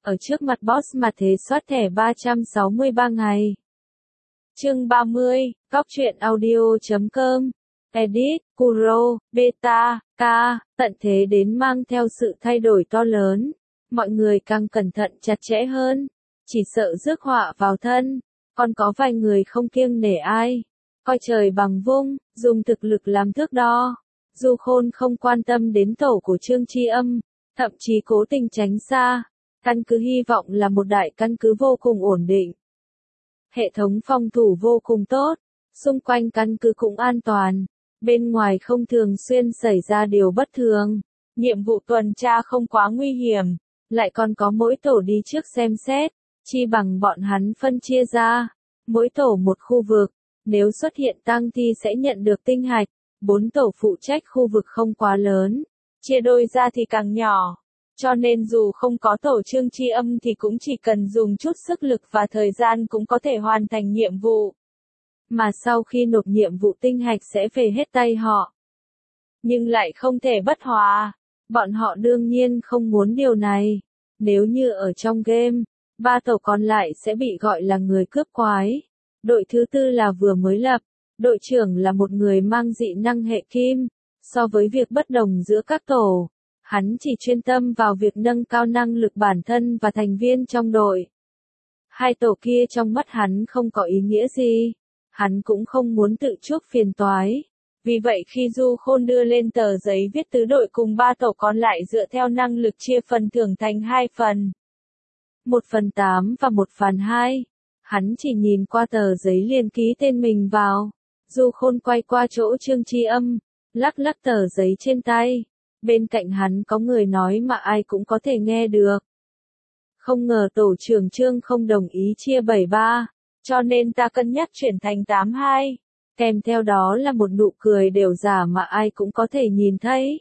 ở trước mặt boss mà thế soát thẻ 363 ngày. Chương 30, Cóc truyện audio.com, Edit, Kuro, Beta, K, tận thế đến mang theo sự thay đổi to lớn. Mọi người càng cẩn thận chặt chẽ hơn, chỉ sợ rước họa vào thân, còn có vài người không kiêng nể ai, coi trời bằng vung, dùng thực lực làm thước đo. Du Khôn không quan tâm đến tổ của Trương Tri Âm, thậm chí cố tình tránh xa. Căn cứ hy vọng là một đại căn cứ vô cùng ổn định. Hệ thống phòng thủ vô cùng tốt, xung quanh căn cứ cũng an toàn, bên ngoài không thường xuyên xảy ra điều bất thường. Nhiệm vụ tuần tra không quá nguy hiểm, lại còn có mỗi tổ đi trước xem xét, chi bằng bọn hắn phân chia ra, mỗi tổ một khu vực, nếu xuất hiện tang thi sẽ nhận được tinh hạch, 4 tổ phụ trách khu vực không quá lớn, chia đôi ra thì càng nhỏ. Cho nên dù không có tổ Trương Tri Âm thì cũng chỉ cần dùng chút sức lực và thời gian cũng có thể hoàn thành nhiệm vụ. Mà sau khi nộp nhiệm vụ tinh hạch sẽ về hết tay họ. Nhưng lại không thể bất hòa. Bọn họ đương nhiên không muốn điều này. Nếu như ở trong game, 3 tổ còn lại sẽ bị gọi là người cướp quái. Đội thứ tư là vừa mới lập. Đội trưởng là một người mang dị năng hệ kim. So với việc bất đồng giữa các tổ, hắn chỉ chuyên tâm vào việc nâng cao năng lực bản thân và thành viên trong đội. Hai tổ kia trong mắt hắn không có ý nghĩa gì. Hắn cũng không muốn tự chuốc phiền toái. Vì vậy khi Du Khôn đưa lên tờ giấy viết tứ đội cùng 3 tổ còn lại dựa theo năng lực chia phần thưởng thành 2 phần. 1/8 và 1/2. Hắn chỉ nhìn qua tờ giấy liền ký tên mình vào. Du Khôn quay qua chỗ Trương Tri Âm, lắc lắc tờ giấy trên tay. Bên cạnh hắn có người nói mà ai cũng có thể nghe được. Không ngờ tổ trưởng Trương không đồng ý chia 7/3, cho nên ta cân nhắc chuyển thành 8/2. Kèm theo đó là một nụ cười đều giả mà ai cũng có thể nhìn thấy.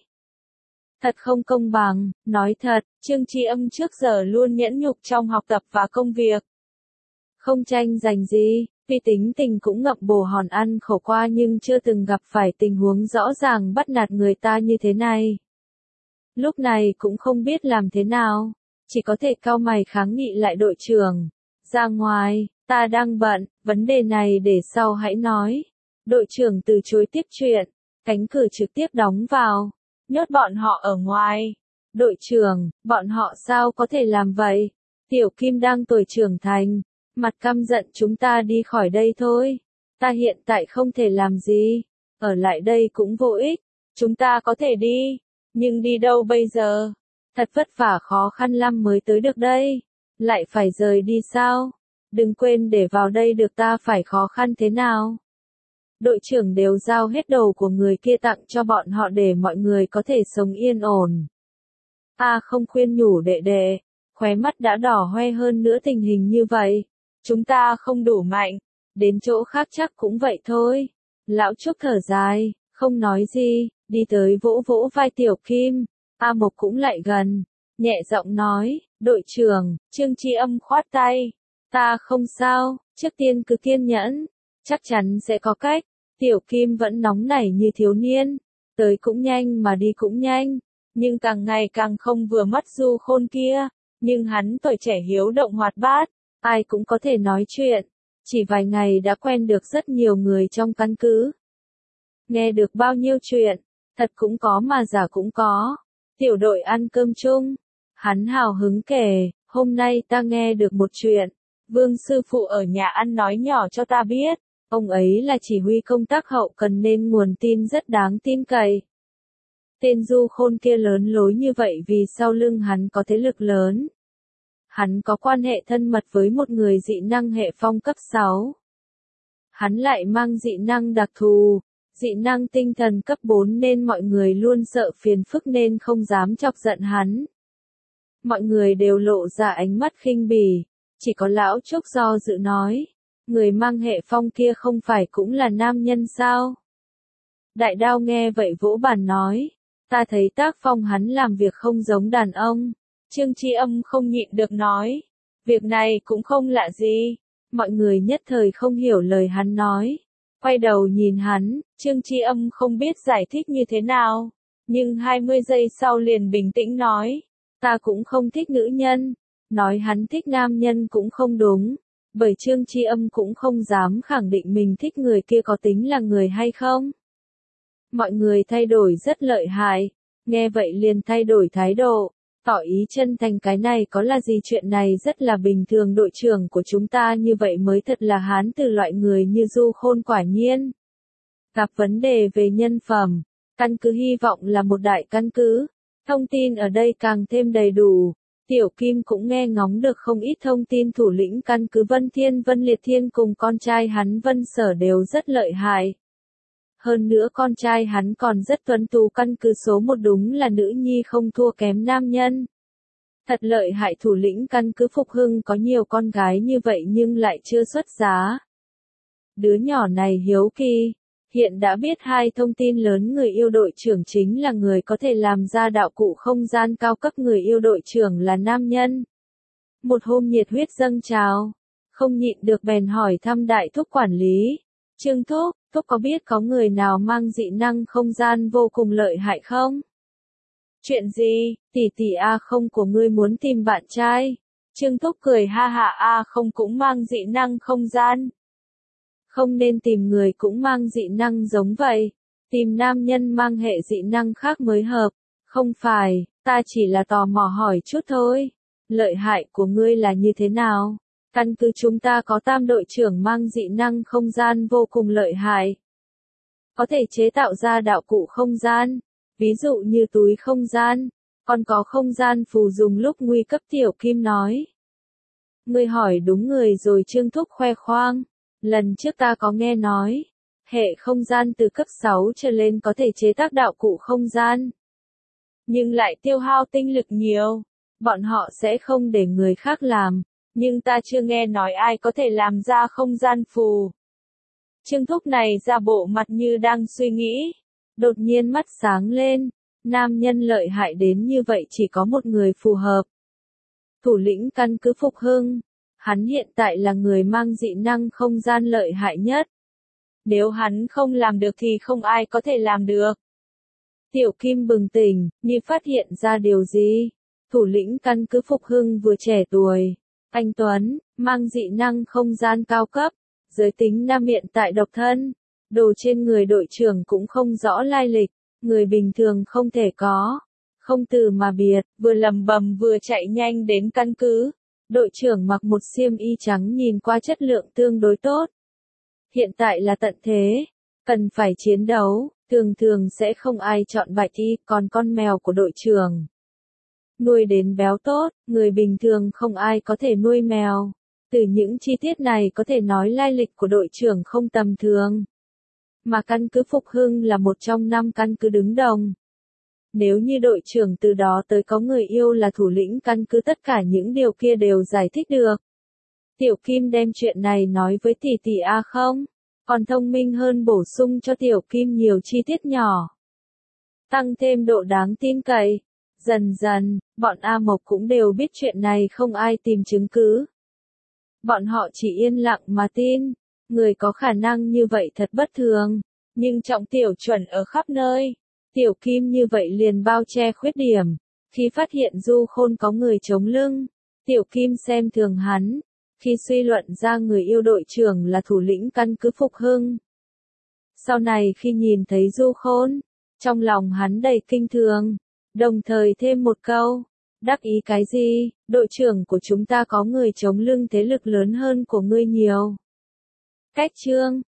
Thật không công bằng, nói thật, Trương Tri Âm trước giờ luôn nhẫn nhục trong học tập và công việc. Không tranh giành gì, vì tính tình cũng ngậm bồ hòn ăn khổ qua nhưng chưa từng gặp phải tình huống rõ ràng bắt nạt người ta như thế này. Lúc này cũng không biết làm thế nào, chỉ có thể cau mày kháng nghị lại đội trưởng. Ra ngoài, ta đang bận, vấn đề này để sau hãy nói. Đội trưởng từ chối tiếp chuyện, cánh cửa trực tiếp đóng vào, nhốt bọn họ ở ngoài. Đội trưởng, bọn họ sao có thể làm vậy? Tiểu Kim đang tuổi trưởng thành, mặt căm giận chúng ta đi khỏi đây thôi. Ta hiện tại không thể làm gì, ở lại đây cũng vô ích, chúng ta có thể đi. Nhưng đi đâu bây giờ? Thật vất vả khó khăn lắm mới tới được đây. Lại phải rời đi sao? Đừng quên để vào đây được ta phải khó khăn thế nào. Đội trưởng đều giao hết đồ của người kia tặng cho bọn họ để mọi người có thể sống yên ổn. Ta không khuyên nhủ đệ đệ, khóe mắt đã đỏ hoe hơn nữa tình hình như vậy. Chúng ta không đủ mạnh, đến chỗ khác chắc cũng vậy thôi. Lão Trúc thở dài, không nói gì. Đi tới vỗ vỗ vai Tiểu Kim, A Mộc cũng lại gần, nhẹ giọng nói, đội trưởng, Trương Tri Âm khoát tay, ta không sao, trước tiên cứ kiên nhẫn, chắc chắn sẽ có cách. Tiểu Kim vẫn nóng nảy như thiếu niên, tới cũng nhanh mà đi cũng nhanh, nhưng càng ngày càng không vừa mắt Du Khôn kia, nhưng hắn tuổi trẻ hiếu động hoạt bát, ai cũng có thể nói chuyện, chỉ vài ngày đã quen được rất nhiều người trong căn cứ. Nghe được bao nhiêu chuyện, thật cũng có mà giả cũng có. Tiểu đội ăn cơm chung. Hắn hào hứng kể, hôm nay ta nghe được một chuyện. Vương sư phụ ở nhà ăn nói nhỏ cho ta biết. Ông ấy là chỉ huy công tác hậu cần nên nguồn tin rất đáng tin cậy. Tên Du Khôn kia lớn lối như vậy vì sau lưng hắn có thế lực lớn. Hắn có quan hệ thân mật với một người dị năng hệ phong cấp 6. Hắn lại mang dị năng đặc thù. Dị năng tinh thần cấp 4 nên mọi người luôn sợ phiền phức nên không dám chọc giận hắn. Mọi người đều lộ ra ánh mắt khinh bỉ, chỉ có lão Trúc do dự nói, người mang hệ phong kia không phải cũng là nam nhân sao? Đại Đao nghe vậy vỗ bàn nói, ta thấy tác phong hắn làm việc không giống đàn ông. Trương Tri Âm không nhịn được nói, việc này cũng không lạ gì. Mọi người nhất thời không hiểu lời hắn nói. Quay đầu nhìn hắn, Trương Tri Âm không biết giải thích như thế nào, nhưng 20 giây sau liền bình tĩnh nói, ta cũng không thích nữ nhân, Nói hắn thích nam nhân cũng không đúng, bởi Trương Chi Âm cũng không dám khẳng định mình thích người kia có tính là người hay không. Mọi người thay đổi rất lợi hại, nghe vậy liền thay đổi thái độ, tỏ ý chân thành cái này có là gì, chuyện này rất là bình thường, đội trưởng của chúng ta như vậy mới thật là hán từ loại người như Du Khôn quả nhiên. Gặp vấn đề về nhân phẩm, căn cứ hy vọng là một đại căn cứ, thông tin ở đây càng thêm đầy đủ. Tiểu Kim cũng nghe ngóng được không ít thông tin, thủ lĩnh căn cứ Vân Thiên Vân Liệt Thiên cùng con trai hắn Vân Sở đều rất lợi hại. Hơn nữa con trai hắn còn rất tuấn tú, căn cứ số một đúng là nữ nhi không thua kém nam nhân. Thật lợi hại, thủ lĩnh căn cứ Phục Hưng có nhiều con gái như vậy nhưng lại chưa xuất giá. Đứa nhỏ này hiếu kỳ, hiện đã biết hai thông tin lớn, người yêu đội trưởng chính là người có thể làm ra đạo cụ không gian cao cấp, người yêu đội trưởng là nam nhân. Một hôm nhiệt huyết dâng trào, không nhịn được bèn hỏi thăm đại thúc quản lý. Trương thúc, thúc có biết có người nào mang dị năng không gian vô cùng lợi hại không? Chuyện gì, tỷ tỷ A không của ngươi muốn tìm bạn trai? Trương thúc cười ha ha, A không cũng mang dị năng không gian. Không nên tìm người cũng mang dị năng giống vậy, tìm nam nhân mang hệ dị năng khác mới hợp. Không phải, ta chỉ là tò mò hỏi chút thôi. Lợi hại của ngươi là như thế nào? Căn cứ chúng ta có tam đội trưởng mang dị năng không gian vô cùng lợi hại. Có thể chế tạo ra đạo cụ không gian, ví dụ như túi không gian, còn có không gian phù dùng lúc nguy cấp, Tiểu Kim nói. Ngươi hỏi đúng người rồi, Trương thúc khoe khoang. Lần trước ta có nghe nói, hệ không gian từ cấp 6 trở lên có thể chế tác đạo cụ không gian. Nhưng lại tiêu hao tinh lực nhiều, bọn họ sẽ không để người khác làm, nhưng ta chưa nghe nói ai có thể làm ra không gian phù. Trương thúc này ra bộ mặt như đang suy nghĩ, đột nhiên mắt sáng lên, nam nhân lợi hại đến như vậy chỉ có một người phù hợp. Thủ lĩnh căn cứ Phục Hưng. Hắn hiện tại là người mang dị năng không gian lợi hại nhất. Nếu hắn không làm được thì không ai có thể làm được. Tiểu Kim bừng tỉnh, như phát hiện ra điều gì. Thủ lĩnh căn cứ Phục Hưng vừa trẻ tuổi, anh tuấn, mang dị năng không gian cao cấp, giới tính nam, hiện tại độc thân. Đồ trên người đội trưởng cũng không rõ lai lịch, người bình thường không thể có. Không từ mà biệt, vừa lầm bầm vừa chạy nhanh đến căn cứ. Đội trưởng mặc một xiêm y trắng nhìn qua chất lượng tương đối tốt. Hiện tại là tận thế, cần phải chiến đấu, thường sẽ không ai chọn bạch y, còn con mèo của đội trưởng nuôi đến béo tốt, người bình thường không ai có thể nuôi mèo. Từ những chi tiết này có thể nói lai lịch của đội trưởng không tầm thường. Mà căn cứ Phục Hưng là một trong 5 căn cứ đứng đầu. Nếu như đội trưởng từ đó tới có người yêu là thủ lĩnh căn cứ, tất cả những điều kia đều giải thích được. Tiểu Kim đem chuyện này nói với tỷ tỷ A không, còn thông minh hơn bổ sung cho Tiểu Kim nhiều chi tiết nhỏ, tăng thêm độ đáng tin cậy. Dần dần, bọn A Mộc cũng đều biết chuyện này, không ai tìm chứng cứ. Bọn họ chỉ yên lặng mà tin, người có khả năng như vậy thật bất thường, nhưng trọng tiểu chuẩn ở khắp nơi. Tiểu Kim như vậy liền bao che khuyết điểm. Khi phát hiện Du Khôn có người chống lưng, Tiểu Kim xem thường hắn. Khi suy luận ra người yêu đội trưởng là thủ lĩnh căn cứ Phục Hưng. Sau này khi nhìn thấy Du Khôn, trong lòng hắn đầy kinh thường, đồng thời thêm một câu, đắc ý cái gì, đội trưởng của chúng ta có người chống lưng, thế lực lớn hơn của ngươi nhiều. Cách chương